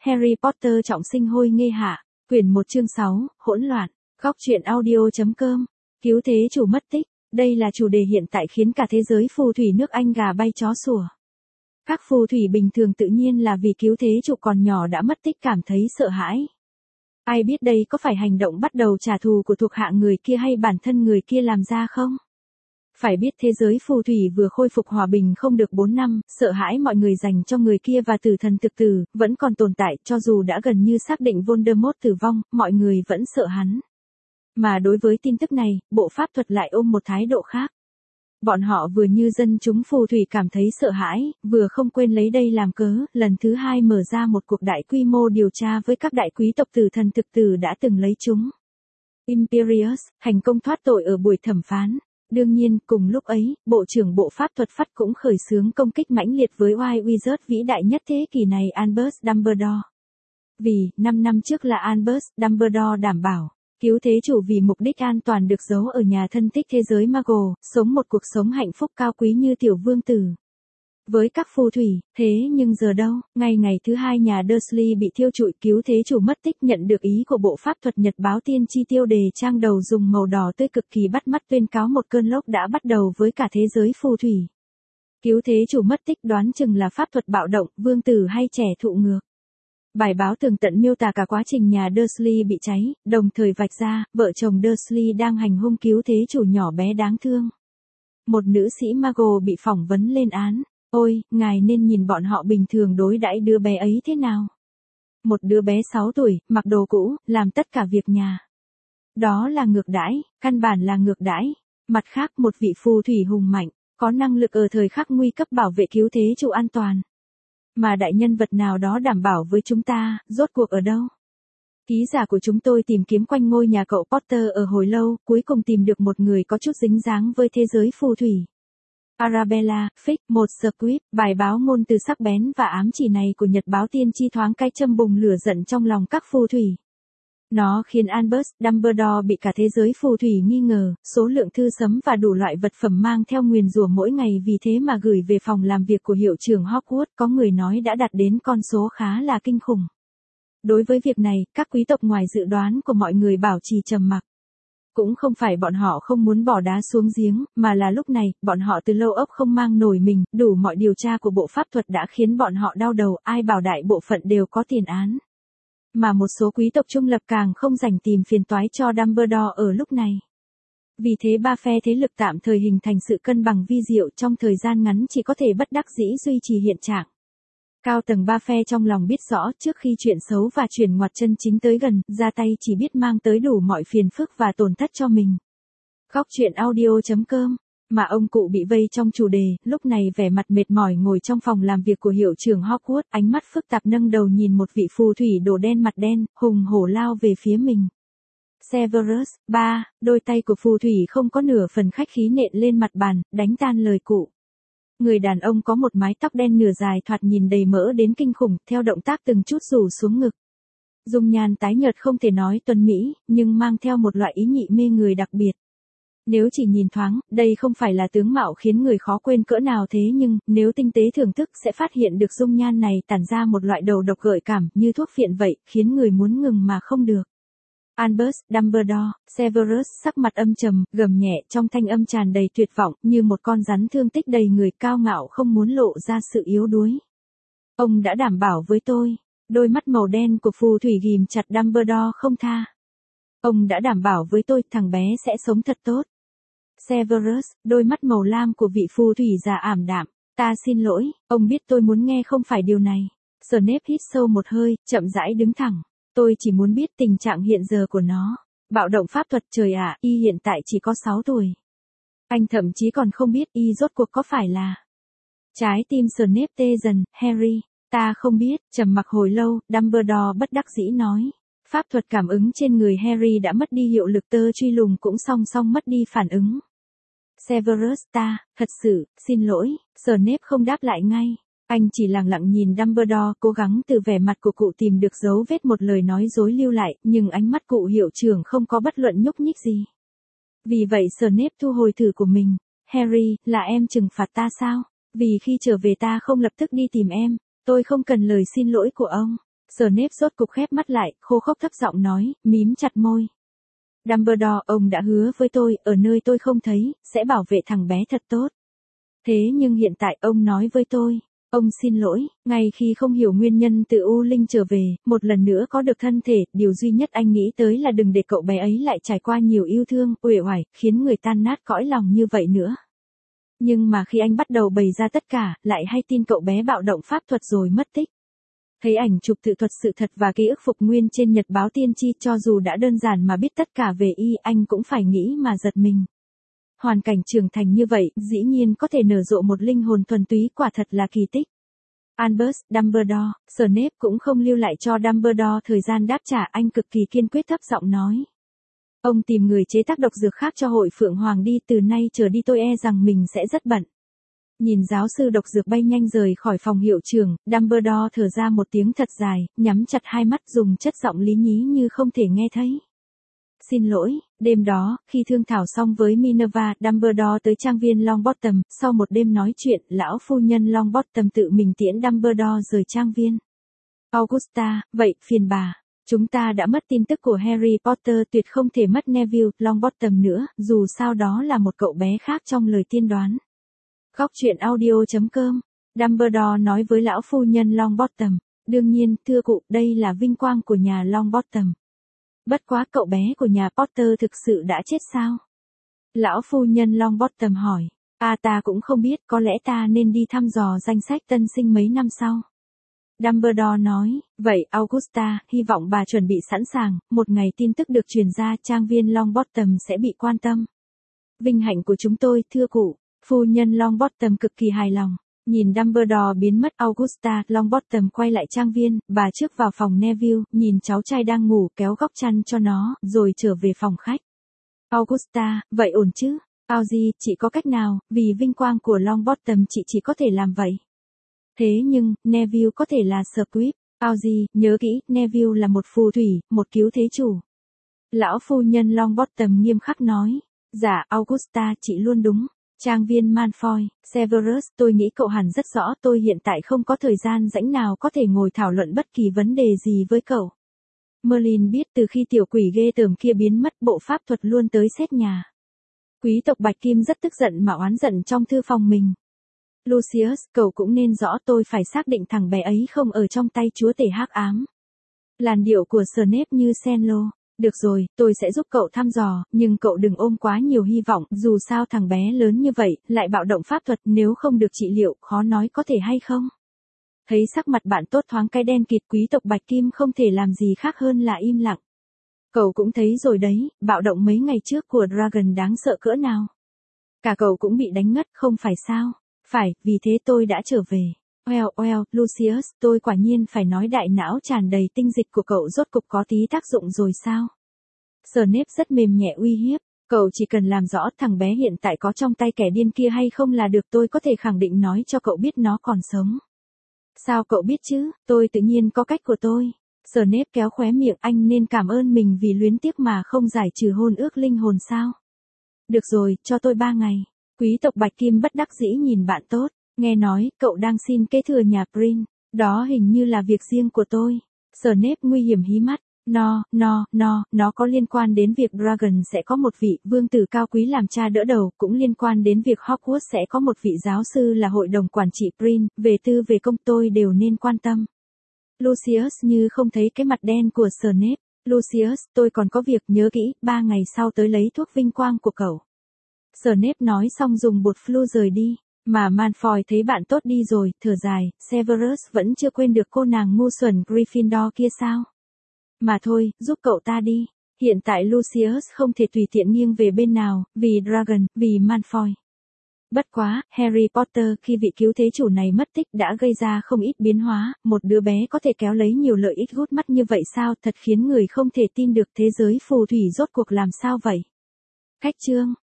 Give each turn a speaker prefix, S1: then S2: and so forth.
S1: Harry Potter trọng sinh hôi nghê hạ, quyển 1 chương 6, hỗn loạn, góc truyện audio.com, cứu thế chủ mất tích, đây là chủ đề hiện tại khiến cả thế giới phù thủy nước Anh gà bay chó sủa. Các phù thủy bình thường tự nhiên là vì cứu thế chủ còn nhỏ đã mất tích cảm thấy sợ hãi. Ai biết đây có phải hành động bắt đầu trả thù của thuộc hạ người kia hay bản thân người kia làm ra không? Phải biết thế giới phù thủy vừa khôi phục hòa bình không được 4 năm, sợ hãi mọi người dành cho người kia và tử thần thực tử, vẫn còn tồn tại, cho dù đã gần như xác định Voldemort tử vong, mọi người vẫn sợ hắn. Mà đối với tin tức này, bộ pháp thuật lại ôm một thái độ khác. Bọn họ vừa như dân chúng phù thủy cảm thấy sợ hãi, vừa không quên lấy đây làm cớ, lần thứ hai mở ra một cuộc đại quy mô điều tra với các đại quý tộc tử thần thực tử đã từng lấy chúng. Imperius, thành công thoát tội ở buổi thẩm phán. Đương nhiên, cùng lúc ấy, Bộ trưởng Bộ Pháp thuật Phát cũng khởi xướng công kích mãnh liệt với White Wizard vĩ đại nhất thế kỷ này Albus Dumbledore. Vì, 5 năm trước là Albus Dumbledore đảm bảo, cứu thế chủ vì mục đích an toàn được giấu ở nhà thân thích thế giới Muggle, sống một cuộc sống hạnh phúc cao quý như tiểu vương tử. Với các phù thủy, thế nhưng giờ đâu, ngày thứ hai nhà Dursley bị thiêu trụi cứu thế chủ mất tích nhận được ý của Bộ Pháp thuật Nhật báo tiên tri tiêu đề trang đầu dùng màu đỏ tươi cực kỳ bắt mắt tuyên cáo một cơn lốc đã bắt đầu với cả thế giới phù thủy. Cứu thế chủ mất tích đoán chừng là pháp thuật bạo động, vương tử hay trẻ thụ ngược. Bài báo tường tận miêu tả cả quá trình nhà Dursley bị cháy, đồng thời vạch ra, vợ chồng Dursley đang hành hung cứu thế chủ nhỏ bé đáng thương. Một nữ sĩ Muggle bị phỏng vấn lên án. Ôi, ngài nên nhìn bọn họ bình thường đối đãi đứa bé ấy thế nào? Một đứa bé 6 tuổi, mặc đồ cũ, làm tất cả việc nhà. Đó là ngược đãi, căn bản là ngược đãi. Mặt khác một vị phù thủy hùng mạnh, có năng lực ở thời khắc nguy cấp bảo vệ cứu thế chủ an toàn. Mà đại nhân vật nào đó đảm bảo với chúng ta, rốt cuộc ở đâu? Ký giả của chúng tôi tìm kiếm quanh ngôi nhà cậu Potter ở hồi lâu, cuối cùng tìm được một người có chút dính dáng với thế giới phù thủy. Arabella, Fix, một script, bài báo ngôn từ sắc bén và ám chỉ này của Nhật báo tiên tri thoáng cái châm bùng lửa giận trong lòng các phù thủy. Nó khiến Albus Dumbledore bị cả thế giới phù thủy nghi ngờ, số lượng thư sấm và đủ loại vật phẩm mang theo nguyền rủa mỗi ngày vì thế mà gửi về phòng làm việc của hiệu trưởng Hogwarts có người nói đã đạt đến con số khá là kinh khủng. Đối với việc này, các quý tộc ngoài dự đoán của mọi người bảo trì trầm mặc. Cũng không phải bọn họ không muốn bỏ đá xuống giếng, mà là lúc này, bọn họ từ lâu óc không mang nổi mình, đủ mọi điều tra của bộ pháp thuật đã khiến bọn họ đau đầu, ai bảo đại bộ phận đều có tiền án. Mà một số quý tộc trung lập càng không rảnh tìm phiền toái cho Dumbledore ở lúc này. Vì thế ba phe thế lực tạm thời hình thành sự cân bằng vi diệu trong thời gian ngắn chỉ có thể bất đắc dĩ duy trì hiện trạng. Cao tầng ba phe trong lòng biết rõ trước khi chuyện xấu và chuyển ngoặt chân chính tới gần, ra tay chỉ biết mang tới đủ mọi phiền phức và tổn thất cho mình. Góc truyện audio.com, mà ông cụ bị vây trong chủ đề, lúc này vẻ mặt mệt mỏi ngồi trong phòng làm việc của hiệu trưởng Hogwarts, ánh mắt phức tạp nâng đầu nhìn một vị phù thủy đồ đen mặt đen, hùng hổ lao về phía mình. Severus, ba, đôi tay của phù thủy không có nửa phần khách khí nện lên mặt bàn, đánh tan lời cụ. Người đàn ông có một mái tóc đen nửa dài thoạt nhìn đầy mỡ đến kinh khủng, theo động tác từng chút rủ xuống ngực. Dung nhan tái nhợt không thể nói tuấn mỹ, nhưng mang theo một loại ý nhị mê người đặc biệt. Nếu chỉ nhìn thoáng, đây không phải là tướng mạo khiến người khó quên cỡ nào thế nhưng, nếu tinh tế thưởng thức sẽ phát hiện được dung nhan này tản ra một loại đầu độc gợi cảm, như thuốc phiện vậy, khiến người muốn ngừng mà không được. Albus Dumbledore, Severus sắc mặt âm trầm, gầm nhẹ trong thanh âm tràn đầy tuyệt vọng, như một con rắn thương tích đầy người cao ngạo không muốn lộ ra sự yếu đuối. Ông đã đảm bảo với tôi, đôi mắt màu đen của phù thủy ghim chặt Dumbledore không tha. Ông đã đảm bảo với tôi thằng bé sẽ sống thật tốt. Severus, đôi mắt màu lam của vị phù thủy già ảm đạm, ta xin lỗi, ông biết tôi muốn nghe không phải điều này. Snape hít sâu một hơi, chậm rãi đứng thẳng. Tôi chỉ muốn biết tình trạng hiện giờ của nó. Bạo động pháp thuật trời ạ, y hiện tại chỉ có 6 tuổi. Anh thậm chí còn không biết y rốt cuộc có phải là. Trái tim Snape tê dần, Harry, ta không biết, trầm mặc hồi lâu, Dumbledore bất đắc dĩ nói. Pháp thuật cảm ứng trên người Harry đã mất đi hiệu lực tơ truy lùng cũng song song mất đi phản ứng. Severus ta, thật sự, xin lỗi, Snape không đáp lại ngay. Anh chỉ lặng lặng nhìn Dumbledore cố gắng từ vẻ mặt của cụ tìm được dấu vết một lời nói dối lưu lại, nhưng ánh mắt cụ hiệu trưởng không có bất luận nhúc nhích gì. Vì vậy Snape thu hồi thử của mình. Harry, là em trừng phạt ta sao? Vì khi trở về ta không lập tức đi tìm em, tôi không cần lời xin lỗi của ông. Snape rốt cục khép mắt lại, khô khốc thấp giọng nói, mím chặt môi. Dumbledore, ông đã hứa với tôi, ở nơi tôi không thấy, sẽ bảo vệ thằng bé thật tốt. Thế nhưng hiện tại ông nói với tôi, ông xin lỗi, ngay khi không hiểu nguyên nhân từ U Linh trở về, một lần nữa có được thân thể, điều duy nhất anh nghĩ tới là đừng để cậu bé ấy lại trải qua nhiều yêu thương, uể oải, khiến người tan nát cõi lòng như vậy nữa. Nhưng mà khi anh bắt đầu bày ra tất cả, lại hay tin cậu bé bạo động pháp thuật rồi mất tích. Thấy ảnh chụp tự thuật sự thật và ký ức phục nguyên trên nhật báo tiên tri, cho dù đã đơn giản mà biết tất cả về y, anh cũng phải nghĩ mà giật mình. Hoàn cảnh trưởng thành như vậy, dĩ nhiên có thể nở rộ một linh hồn thuần túy, quả thật là kỳ tích. Albus Dumbledore, Snape cũng không lưu lại cho Dumbledore thời gian đáp trả, anh cực kỳ kiên quyết thấp giọng nói. Ông tìm người chế tác độc dược khác cho hội Phượng Hoàng đi, từ nay trở đi tôi e rằng mình sẽ rất bận. Nhìn giáo sư độc dược bay nhanh rời khỏi phòng hiệu trưởng, Dumbledore thở ra một tiếng thật dài, nhắm chặt hai mắt dùng chất giọng lý nhí như không thể nghe thấy. Xin lỗi, đêm đó, khi thương thảo xong với Minerva, Dumbledore tới trang viên Longbottom, sau một đêm nói chuyện, lão phu nhân Longbottom tự mình tiễn Dumbledore rời trang viên. Augusta, vậy, phiền bà. Chúng ta đã mất tin tức của Harry Potter, tuyệt không thể mất Neville Longbottom nữa, dù sao đó là một cậu bé khác trong lời tiên đoán. Góc truyện audio.com, Dumbledore nói với lão phu nhân Longbottom, đương nhiên, thưa cụ, đây là vinh quang của nhà Longbottom. Bất quá cậu bé của nhà Potter thực sự đã chết sao? Lão phu nhân Longbottom hỏi, ta cũng không biết, có lẽ ta nên đi thăm dò danh sách tân sinh mấy năm sau. Dumbledore nói, vậy Augusta, hy vọng bà chuẩn bị sẵn sàng, một ngày tin tức được truyền ra trang viên Longbottom sẽ bị quan tâm. Vinh hạnh của chúng tôi, thưa cụ. Phu nhân Longbottom cực kỳ hài lòng. Nhìn Dumbledore biến mất, Augusta Longbottom quay lại trang viên, bà trước vào phòng Neville, nhìn cháu trai đang ngủ kéo góc chăn cho nó, rồi trở về phòng khách. Augusta, vậy ổn chứ? Audrey, chị có cách nào, vì vinh quang của Longbottom chị chỉ có thể làm vậy. Thế nhưng, Neville có thể là Squib. Audrey, nhớ kỹ, Neville là một phù thủy, một cứu thế chủ. Lão phu nhân Longbottom nghiêm khắc nói. Dạ, Augusta, chị luôn đúng. Trang viên Malfoy, Severus, tôi nghĩ cậu hẳn rất rõ tôi hiện tại không có thời gian rảnh nào có thể ngồi thảo luận bất kỳ vấn đề gì với cậu. Merlin biết từ khi tiểu quỷ ghê tởm kia biến mất, bộ pháp thuật luôn tới xét nhà. Quý tộc Bạch Kim rất tức giận mà oán giận trong thư phòng mình. Lucius, cậu cũng nên rõ tôi phải xác định thằng bé ấy không ở trong tay chúa tể hắc ám. Làn điệu của Snape như sen lô. Được rồi, tôi sẽ giúp cậu thăm dò, nhưng cậu đừng ôm quá nhiều hy vọng, dù sao thằng bé lớn như vậy, lại bạo động pháp thuật, nếu không được trị liệu, khó nói có thể hay không. Thấy sắc mặt bạn tốt thoáng cái đen kịt, quý tộc Bạch Kim không thể làm gì khác hơn là im lặng. Cậu cũng thấy rồi đấy, bạo động mấy ngày trước của Dragon đáng sợ cỡ nào. Cả cậu cũng bị đánh ngất, không phải sao? Phải, vì thế tôi đã trở về. Lucius, tôi quả nhiên phải nói đại não tràn đầy tinh dịch của cậu rốt cục có tí tác dụng rồi sao? Snape rất mềm nhẹ uy hiếp, cậu chỉ cần làm rõ thằng bé hiện tại có trong tay kẻ điên kia hay không là được, tôi có thể khẳng định nói cho cậu biết nó còn sống. Sao cậu biết chứ, tôi tự nhiên có cách của tôi. Snape kéo khóe miệng, anh nên cảm ơn mình vì luyến tiếc mà không giải trừ hôn ước linh hồn sao? Được rồi, cho tôi 3 ngày. Quý tộc Bạch Kim bất đắc dĩ nhìn bạn tốt, nghe nói, cậu đang xin kế thừa nhà Prin, đó hình như là việc riêng của tôi. Snape nguy hiểm hí mắt, nó có liên quan đến việc Dragon sẽ có một vị vương tử cao quý làm cha đỡ đầu, cũng liên quan đến việc Hogwarts sẽ có một vị giáo sư là hội đồng quản trị Prin, về tư về công tôi đều nên quan tâm. Lucius như không thấy cái mặt đen của Snape. Lucius, tôi còn có việc, nhớ kỹ, 3 ngày sau tới lấy thuốc vinh quang của cậu. Snape nói xong dùng bột flu rời đi, mà Malfoy thấy bạn tốt đi rồi, thở dài, Severus vẫn chưa quên được cô nàng ngu xuẩn Gryffindor kia sao? Mà thôi, giúp cậu ta đi. Hiện tại Lucius không thể tùy tiện nghiêng về bên nào, vì Dragon, vì Malfoy. Bất quá, Harry Potter khi vị cứu thế chủ này mất tích đã gây ra không ít biến hóa, một đứa bé có thể kéo lấy nhiều lợi ích gút mắt như vậy sao, thật khiến người không thể tin được, thế giới phù thủy rốt cuộc làm sao vậy? Khách chương